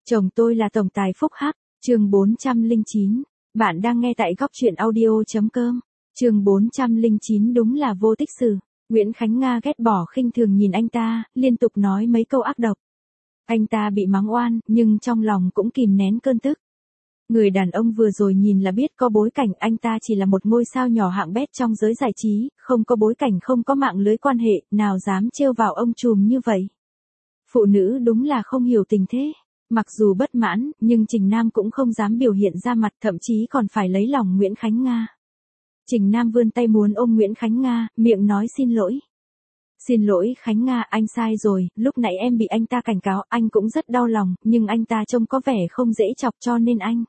Chồng tôi là tổng tài phúc hắc, chương 409. Bạn đang nghe tại góc truyện audio.com. Chương 409 đúng là vô tích sự. Nguyễn Khánh Nga ghét bỏ khinh thường nhìn anh ta, liên tục nói mấy câu ác độc. Anh ta bị mắng oan, nhưng trong lòng cũng kìm nén cơn tức. Người đàn ông vừa rồi nhìn là biết có bối cảnh, anh ta chỉ là một ngôi sao nhỏ hạng bét trong giới giải trí, không có bối cảnh, không có mạng lưới quan hệ, nào dám trêu vào ông trùm như vậy. Phụ nữ đúng là không hiểu tình thế. Mặc dù bất mãn, nhưng Trình Nam cũng không dám biểu hiện ra mặt, thậm chí còn phải lấy lòng Nguyễn Khánh Nga. Trình Nam vươn tay muốn ôm Nguyễn Khánh Nga, miệng nói xin lỗi. Xin lỗi Khánh Nga, anh sai rồi, lúc nãy em bị anh ta cảnh cáo, anh cũng rất đau lòng, nhưng anh ta trông có vẻ không dễ chọc cho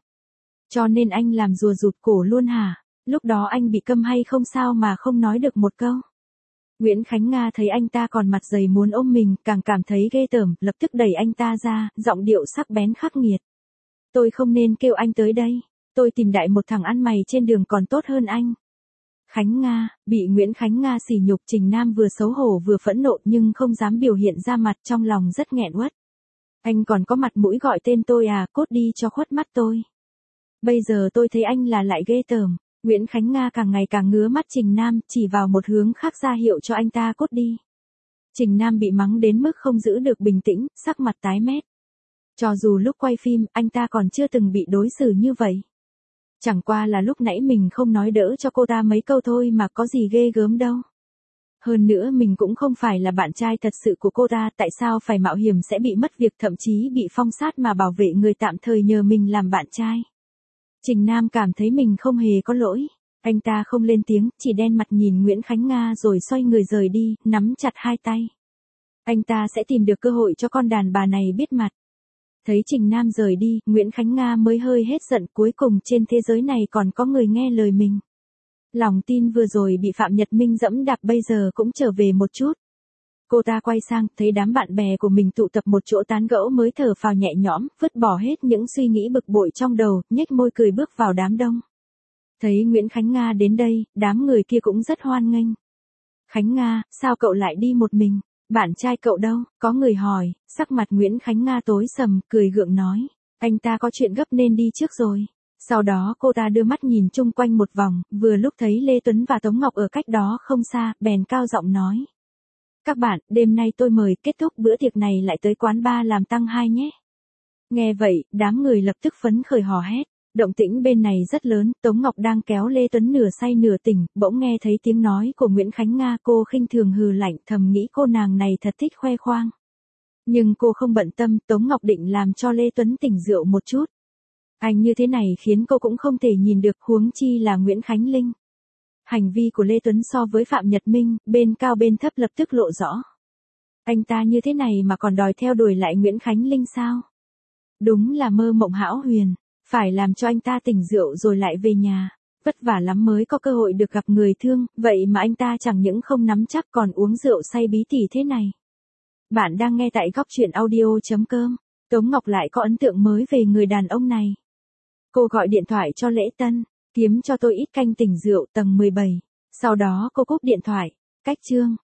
nên anh làm rùa rụt cổ luôn hả? Lúc đó anh bị câm hay không sao mà không nói được một câu? Nguyễn Khánh Nga thấy anh ta còn mặt dày muốn ôm mình, càng cảm thấy ghê tởm, lập tức đẩy anh ta ra, giọng điệu sắc bén khắc nghiệt. Tôi không nên kêu anh tới đây, tôi tìm đại một thằng ăn mày trên đường còn tốt hơn anh. Khánh Nga, bị Nguyễn Khánh Nga sỉ nhục, Trình Nam vừa xấu hổ vừa phẫn nộ nhưng không dám biểu hiện ra mặt, trong lòng rất nghẹn uất. Anh còn có mặt mũi gọi tên tôi à, cút đi cho khuất mắt tôi. Bây giờ tôi thấy anh là lại ghê tởm. Nguyễn Khánh Nga càng ngày càng ngứa mắt Trình Nam, chỉ vào một hướng khác ra hiệu cho anh ta cút đi. Trình Nam bị mắng đến mức không giữ được bình tĩnh, sắc mặt tái mét. Cho dù lúc quay phim, anh ta còn chưa từng bị đối xử như vậy. Chẳng qua là lúc nãy mình không nói đỡ cho cô ta mấy câu thôi mà có gì ghê gớm đâu. Hơn nữa mình cũng không phải là bạn trai thật sự của cô ta, tại sao phải mạo hiểm sẽ bị mất việc, thậm chí bị phong sát mà bảo vệ người tạm thời nhờ mình làm bạn trai. Trình Nam cảm thấy mình không hề có lỗi. Anh ta không lên tiếng, chỉ đen mặt nhìn Nguyễn Khánh Nga rồi xoay người rời đi, nắm chặt hai tay. Anh ta sẽ tìm được cơ hội cho con đàn bà này biết mặt. Thấy Trình Nam rời đi, Nguyễn Khánh Nga mới hơi hết giận, cuối cùng trên thế giới này còn có người nghe lời mình. Lòng tin vừa rồi bị Phạm Nhật Minh dẫm đạp bây giờ cũng trở về một chút. Cô ta quay sang, thấy đám bạn bè của mình tụ tập một chỗ tán gẫu mới thở phào nhẹ nhõm, vứt bỏ hết những suy nghĩ bực bội trong đầu, nhếch môi cười bước vào đám đông. Thấy Nguyễn Khánh Nga đến đây, đám người kia cũng rất hoan nghênh. Khánh Nga, sao cậu lại đi một mình? Bạn trai cậu đâu? Có người hỏi, sắc mặt Nguyễn Khánh Nga tối sầm, cười gượng nói. Anh ta có chuyện gấp nên đi trước rồi. Sau đó cô ta đưa mắt nhìn chung quanh một vòng, vừa lúc thấy Lê Tuấn và Tống Ngọc ở cách đó không xa, bèn cao giọng nói. Các bạn, đêm nay tôi mời, kết thúc bữa tiệc này lại tới quán bar làm tăng 2 nhé. Nghe vậy, đám người lập tức phấn khởi hò hét. Động tĩnh bên này rất lớn, Tống Ngọc đang kéo Lê Tuấn nửa say nửa tỉnh, bỗng nghe thấy tiếng nói của Nguyễn Khánh Nga, cô khinh thường hừ lạnh, thầm nghĩ cô nàng này thật thích khoe khoang. Nhưng cô không bận tâm, Tống Ngọc định làm cho Lê Tuấn tỉnh rượu một chút. Anh như thế này khiến cô cũng không thể nhìn được, huống chi là Nguyễn Khánh Linh. Hành vi của Lê Tuấn so với Phạm Nhật Minh, bên cao bên thấp lập tức lộ rõ. Anh ta như thế này mà còn đòi theo đuổi lại Nguyễn Khánh Linh sao? Đúng là mơ mộng hão huyền, phải làm cho anh ta tỉnh rượu rồi lại về nhà. Vất vả lắm mới có cơ hội được gặp người thương, vậy mà anh ta chẳng những không nắm chắc còn uống rượu say bí tỉ thế này. Bạn đang nghe tại góc truyện audio.com. Tống Ngọc lại có ấn tượng mới về người đàn ông này. Cô gọi điện thoại cho Lễ Tân, kiếm cho tôi ít canh tỉnh rượu tầng 17. Sau đó cô cúp điện thoại. Cách chương.